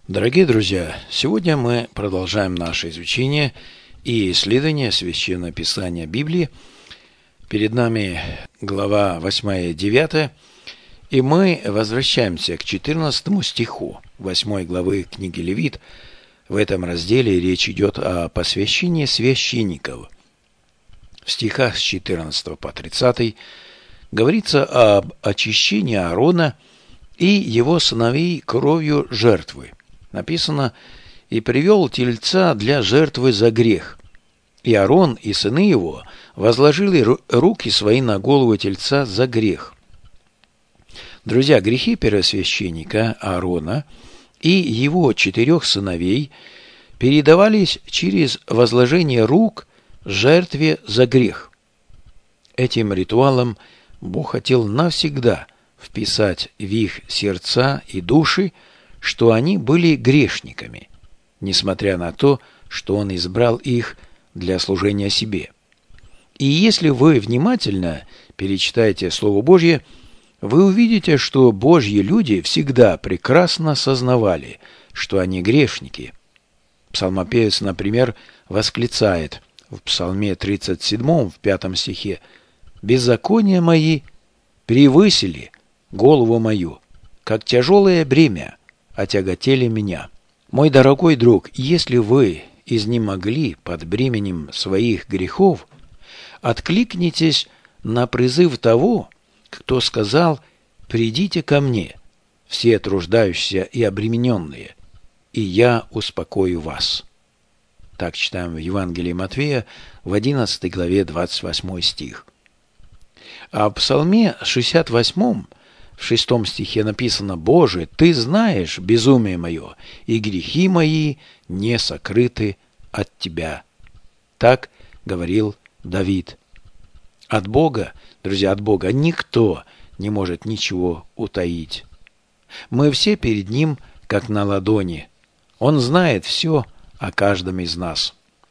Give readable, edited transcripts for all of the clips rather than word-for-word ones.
Дорогие друзья, сегодня мы продолжаем наше изучение и исследование Священного Писания Библии. Перед нами глава 8 и 9, и мы возвращаемся к 14 стиху 8 главы книги Левит. В этом разделе речь идет о посвящении священников. В стихах с 14 по 30 говорится об очищении Аарона и его сыновей кровью жертвы. Написано: «И привел тельца для жертвы за грех. И Аарон и сыны его возложили руки свои на голову тельца за грех». Друзья, грехи первосвященника Аарона и его 4 сыновей передавались через возложение рук жертве за грех. Этим ритуалом Бог хотел навсегда вписать в их сердца и души, что они были грешниками, несмотря на то, что Он избрал их для служения себе. И если вы внимательно перечитаете Слово Божье, вы увидите, что Божьи люди всегда прекрасно сознавали, что они грешники. Псалмопевец, например, восклицает в Псалме 37, в 5 стихе: «Беззакония мои превысили голову мою, как тяжелое бремя отяготели меня». Мой дорогой друг, если вы изнемогли под бременем своих грехов, откликнитесь на призыв того, кто сказал: «Придите ко мне, все труждающиеся и обремененные, и я успокою вас». Так читаем в Евангелии Матфея в 11 главе 28 стих. А в Псалме 68, в 6 стихе написано: «Боже, Ты знаешь безумие мое, и грехи мои не сокрыты от Тебя». Так говорил Давид. От Бога, друзья, от Бога никто не может ничего утаить. Мы все перед Ним, как на ладони. Он знает все о каждом из нас.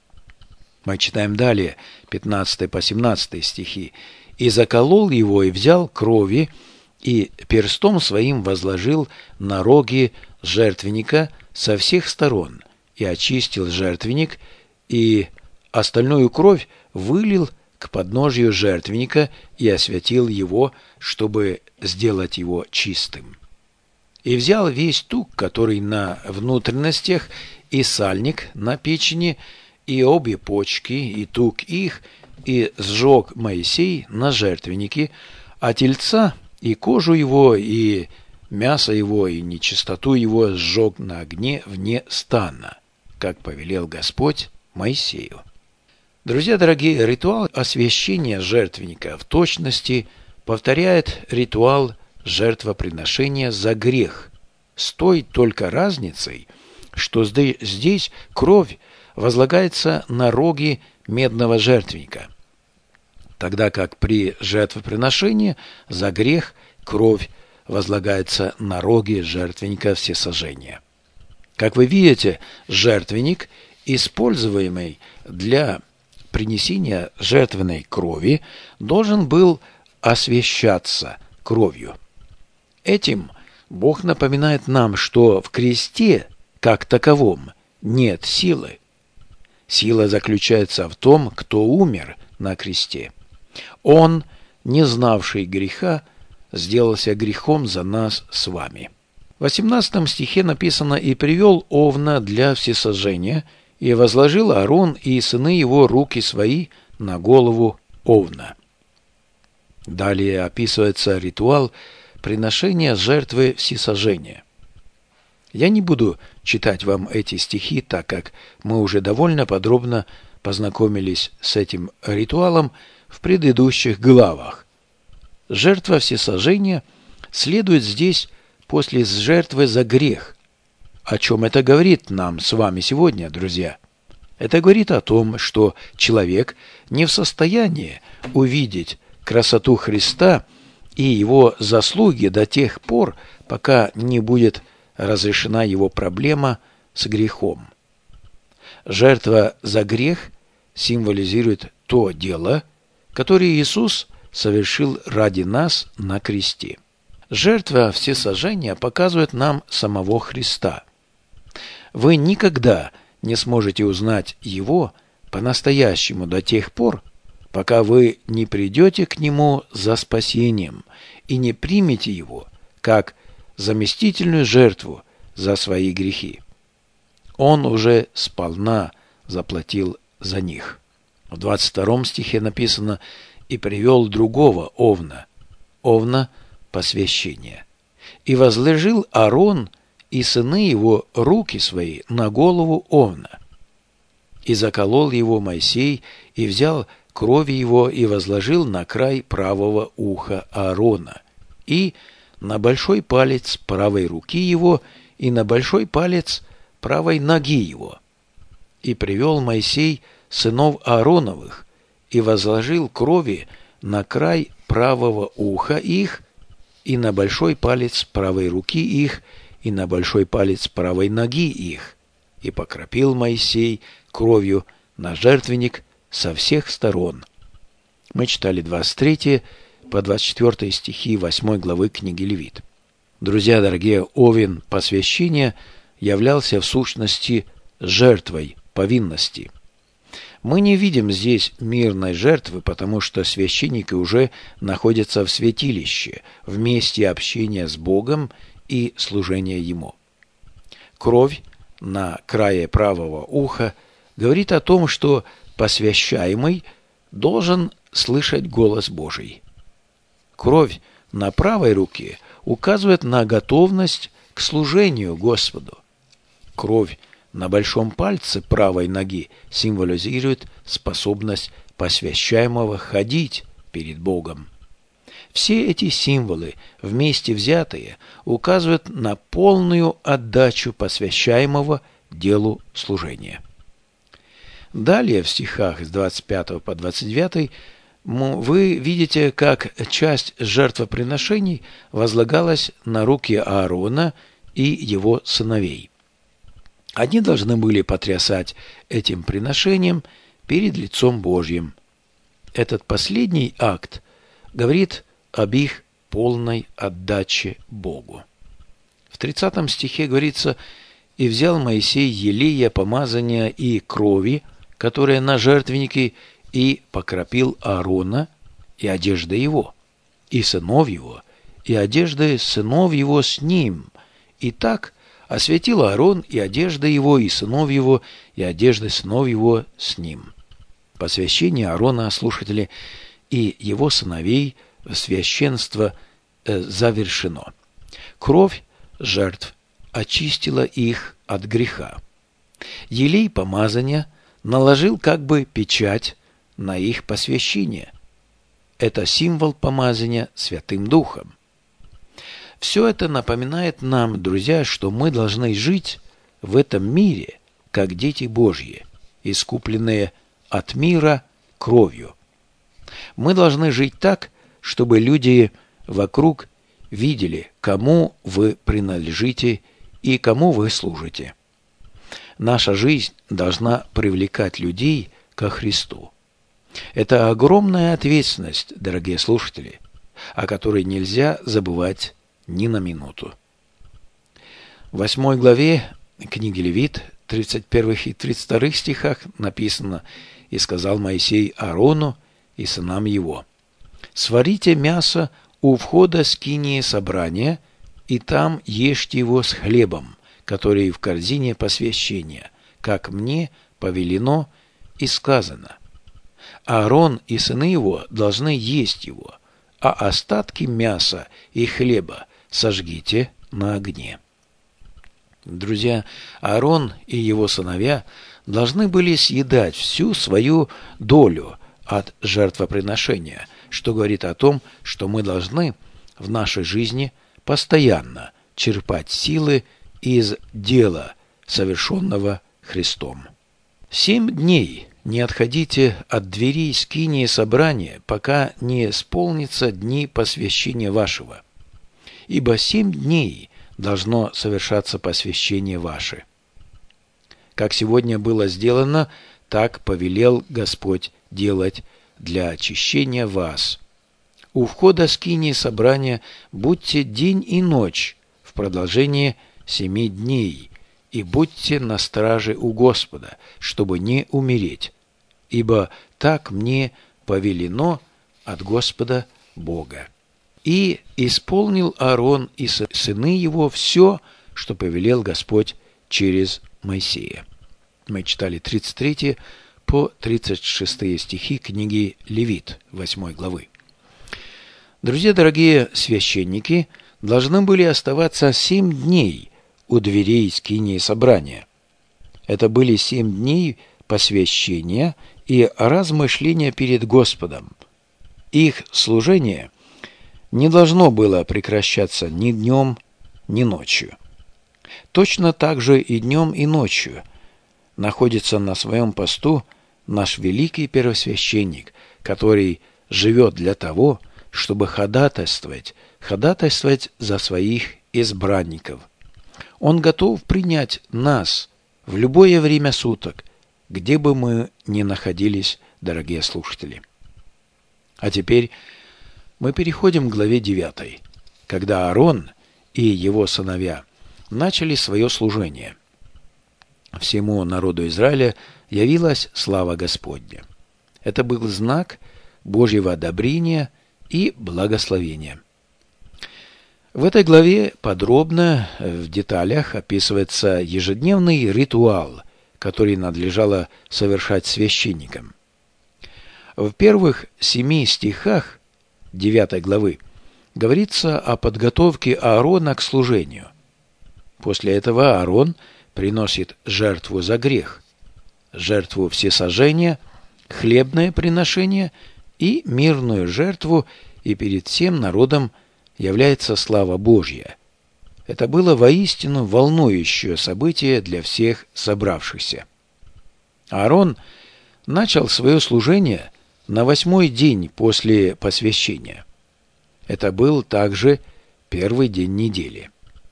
Мы читаем далее, 15 по 17 стихи. «И заколол его, и взял крови, и перстом своим возложил на роги жертвенника со всех сторон, и очистил жертвенник, и остальную кровь вылил к подножию жертвенника и освятил его, чтобы сделать его чистым. И взял весь тук, который на внутренностях, и сальник на печени, и обе почки, и тук их, и сжег Моисей на жертвеннике, а тельца и кожу его, и мясо его, и нечистоту его сжег на огне вне стана, как повелел Господь Моисею». Друзья дорогие, ритуал освящения жертвенника в точности повторяет ритуал жертвоприношения за грех, с той только разницей, что здесь кровь возлагается на роги медного жертвенника, тогда как при жертвоприношении за грех кровь возлагается на роги жертвенника всесожжения. Как вы видите, жертвенник, используемый для принесения жертвенной крови, должен был освящаться кровью. Этим Бог напоминает нам, что в кресте, как таковом, нет силы. Сила заключается в том, кто умер на кресте. Он, не знавший греха, сделался грехом за нас с вами. В 18 стихе написано: «И привел овна для всесожжения, и возложил Аарон и сыны его руки свои на голову овна». Далее описывается ритуал приношения жертвы всесожжения. Я не буду читать вам эти стихи, так как мы уже довольно подробно познакомились с этим ритуалом в предыдущих главах. Жертва всесожжения следует здесь после жертвы за грех. О чем это говорит нам с вами сегодня, друзья? Это говорит о том, что человек не в состоянии увидеть красоту Христа и Его заслуги до тех пор, пока не будет разрешена его проблема с грехом. Жертва за грех символизирует то дело, которое Иисус совершил ради нас на кресте. Жертва всесожжения показывает нам самого Христа. Вы никогда не сможете узнать Его по-настоящему до тех пор, пока вы не придете к Нему за спасением и не примете Его как заместительную жертву за свои грехи. Он уже сполна заплатил за них. В 22 стихе написано: «И привел другого овна, овна посвящения. И возложил Аарон и сыны его руки свои на голову овна. И заколол его Моисей, и взял крови его, и возложил на край правого уха Аарона, и на большой палец правой руки его, и на большой палец правой ноги его. И привел Моисей сынов Аароновых, и возложил крови на край правого уха их, и на большой палец правой руки их, и на большой палец правой ноги их, и покропил Моисей кровью на жертвенник со всех сторон». Мы читали 23 по 24 стихи 8 главы книги Левит. Друзья дорогие, овен посвящения являлся в сущности жертвой повинности. Мы не видим здесь мирной жертвы, потому что священники уже находятся в святилище, в месте общения с Богом и служения Ему. Кровь на крае правого уха говорит о том, что посвящаемый должен слышать голос Божий. Кровь на правой руке указывает на готовность к служению Господу. Кровь на большом пальце правой ноги символизирует способность посвящаемого ходить перед Богом. Все эти символы, вместе взятые, указывают на полную отдачу посвящаемого делу служения. Далее в стихах с 25 по 29 вы видите, как часть жертвоприношений возлагалась на руки Аарона и его сыновей. Они должны были потрясать этим приношением перед лицом Божьим. Этот последний акт говорит об их полной отдаче Богу. В 30 стихе говорится: «И взял Моисей елея помазания и крови, которые на жертвеннике, и покропил Аарона и одежды его, и сынов его, и одежды сынов его с ним. И так осветил Аарон и одежды его, и сынов его, и одежды сынов его с ним». Посвящение Аарона, слушатели, и его сыновей в священство завершено. Кровь жертв очистила их от греха. Елей помазания наложил как бы печать на их посвящение. Это символ помазания Святым Духом. Все это напоминает нам, друзья, что мы должны жить в этом мире, как дети Божьи, искупленные от мира кровью. Мы должны жить так, чтобы люди вокруг видели, кому вы принадлежите и кому вы служите. Наша жизнь должна привлекать людей ко Христу. Это огромная ответственность, дорогие слушатели, о которой нельзя забывать ни на минуту. В 8 главе книги Левит, 31 и 32 стихах написано: «И сказал Моисей Аарону и сынам его: сварите мясо у входа скинии собрания, и там ешьте его с хлебом, который в корзине посвящения, как мне повелено и сказано. Аарон и сыны его должны есть его, а остатки мяса и хлеба сожгите на огне». Друзья, Аарон и его сыновья должны были съедать всю свою долю от жертвоприношения, что говорит о том, что мы должны в нашей жизни постоянно черпать силы из дела, совершенного Христом. 7 дней не отходите от дверей скинии собрания, пока не исполнятся дни посвящения вашего. Ибо 7 дней должно совершаться посвящение ваше. Как сегодня было сделано, так повелел Господь делать для очищения вас. У входа скинии собрания будьте день и ночь в продолжении 7 дней, и будьте на страже у Господа, чтобы не умереть, ибо так мне повелено от Господа Бога. И исполнил Аарон и сыны его все, что повелел Господь через Моисея. Мы читали 33 по 36 стихи книги Левит, 8 главы. Друзья дорогие, священники должны были оставаться 7 дней у дверей скинии собрания. Это были 7 дней посвящения и размышления перед Господом. Их служение не должно было прекращаться ни днем, ни ночью. Точно так же и днем, и ночью находится на своем посту наш великий первосвященник, который живет для того, чтобы ходатайствовать за своих избранников. Он готов принять нас в любое время суток, где бы мы ни находились, дорогие слушатели. А теперь мы переходим к главе 9, когда Аарон и его сыновья начали свое служение. Всему народу Израиля явилась слава Господня. Это был знак Божьего одобрения и благословения. В этой главе подробно, в деталях описывается ежедневный ритуал, который надлежало совершать священникам. В первых 7 стихах 9 главы говорится о подготовке Аарона к служению. После этого Аарон приносит жертву за грех, жертву всесожжения, хлебное приношение и мирную жертву, и перед всем народом является слава Божья. Это было воистину волнующее событие для всех собравшихся. Аарон начал свое служение на 8-й день после посвящения. Это был также первый день недели.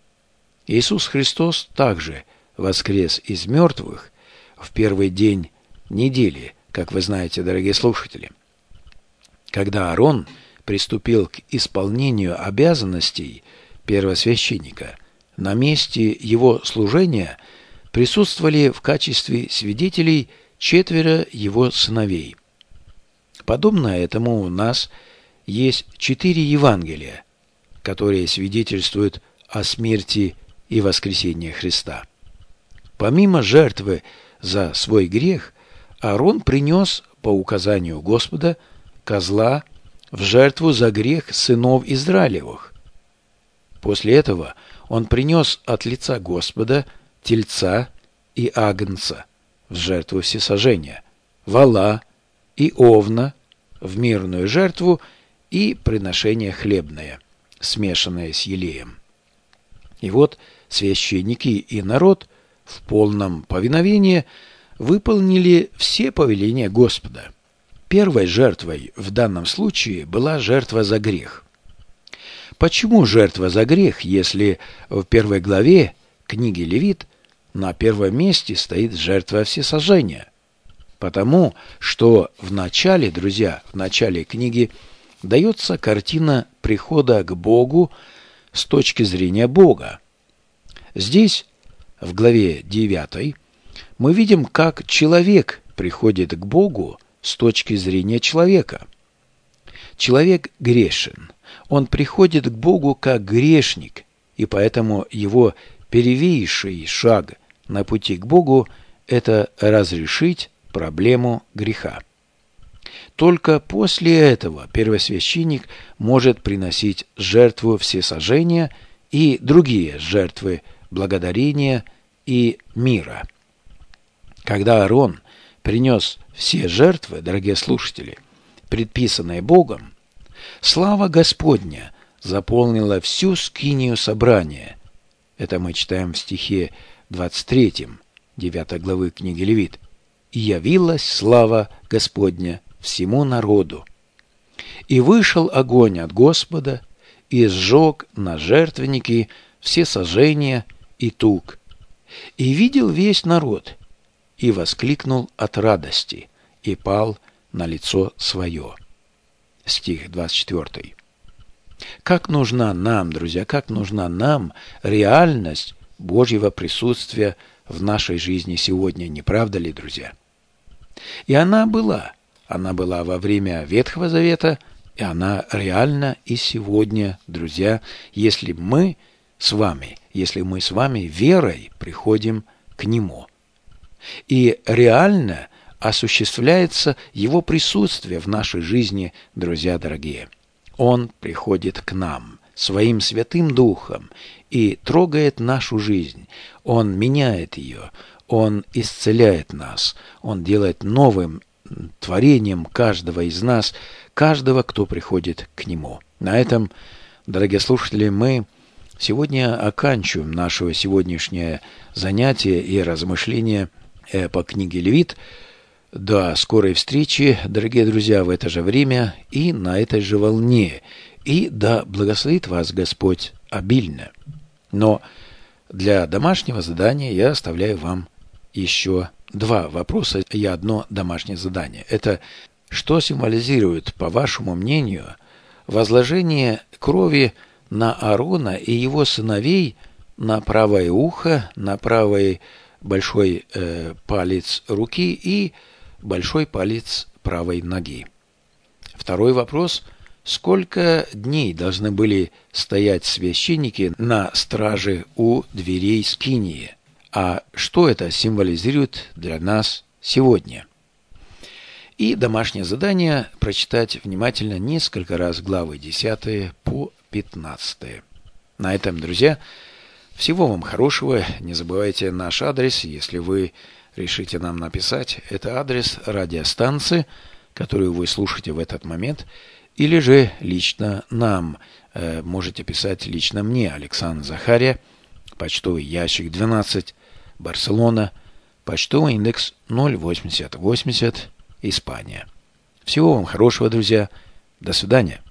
Иисус Христос также воскрес из мертвых в первый день недели, как вы знаете, дорогие слушатели. Когда Аарон приступил к исполнению обязанностей первосвященника, на месте его служения присутствовали в качестве свидетелей 4 его сыновей. Подобно этому у нас есть 4 Евангелия, которые свидетельствуют о смерти и воскресении Христа. Помимо жертвы за свой грех, Аарон принес по указанию Господа козла в жертву за грех сынов Израилевых. После этого он принес от лица Господа тельца и агнца в жертву всесожжения, вола и овна в мирную жертву и приношение хлебное, смешанное с елеем. И вот священники и народ в полном повиновении выполнили все повеления Господа. Первой жертвой в данном случае была жертва за грех. Почему жертва за грех, если в 1 главе книги Левит на первом месте стоит жертва всесожжения? Потому что в начале, друзья, в начале книги дается картина прихода к Богу с точки зрения Бога. Здесь, в главе 9, мы видим, как человек приходит к Богу с точки зрения человека. Человек грешен. Он приходит к Богу как грешник, и поэтому его первейший шаг на пути к Богу – это разрешить проблему греха. Только после этого первосвященник может приносить жертву всесожжения и другие жертвы благодарения и мира. Когда Аарон принес все жертвы, дорогие слушатели, предписанные Богом, слава Господня заполнила всю скинию собрания. Это мы читаем в стихе 23, 9 главы книги Левит. «И явилась слава Господня всему народу. И вышел огонь от Господа, и сжег на жертвенники все сожжения и тук. И видел весь народ, и воскликнул от радости, и пал на лицо свое». Стих 24. Как нужна нам, друзья, как нужна нам реальность Божьего присутствия в нашей жизни сегодня, не правда ли, друзья? И она была. Она была во время Ветхого Завета, и она реально и сегодня, друзья, если мы с вами верой приходим к Нему. И реально осуществляется Его присутствие в нашей жизни, друзья дорогие. Он приходит к нам Своим Святым Духом и трогает нашу жизнь. Он меняет ее, Он исцеляет нас, Он делает новым творением каждого из нас, каждого, кто приходит к Нему. На этом, дорогие слушатели, мы сегодня оканчиваем наше сегодняшнее занятие и размышление по книге Левит. До скорой встречи, дорогие друзья, в это же время и на этой же волне. И да благословит вас Господь обильно. Но для домашнего задания я оставляю вам еще 2 вопроса и 1 домашнее задание. Это что символизирует, по вашему мнению, возложение крови на Аарона и его сыновей на правое ухо, на правый большой палец руки и большой палец правой ноги? Второй вопрос. Сколько дней должны были стоять священники на страже у дверей скинии? А что это символизирует для нас сегодня? И домашнее задание – прочитать внимательно несколько раз главы 10 по 15. На этом, друзья, всего вам хорошего. Не забывайте наш адрес, если вы решите нам написать. Это адрес радиостанции, которую вы слушаете в этот момент, или же лично нам. Можете писать лично мне, Александр Захария, почтовый ящик 12, Барселона, почтовый индекс 08080, Испания. Всего вам хорошего, друзья. До свидания.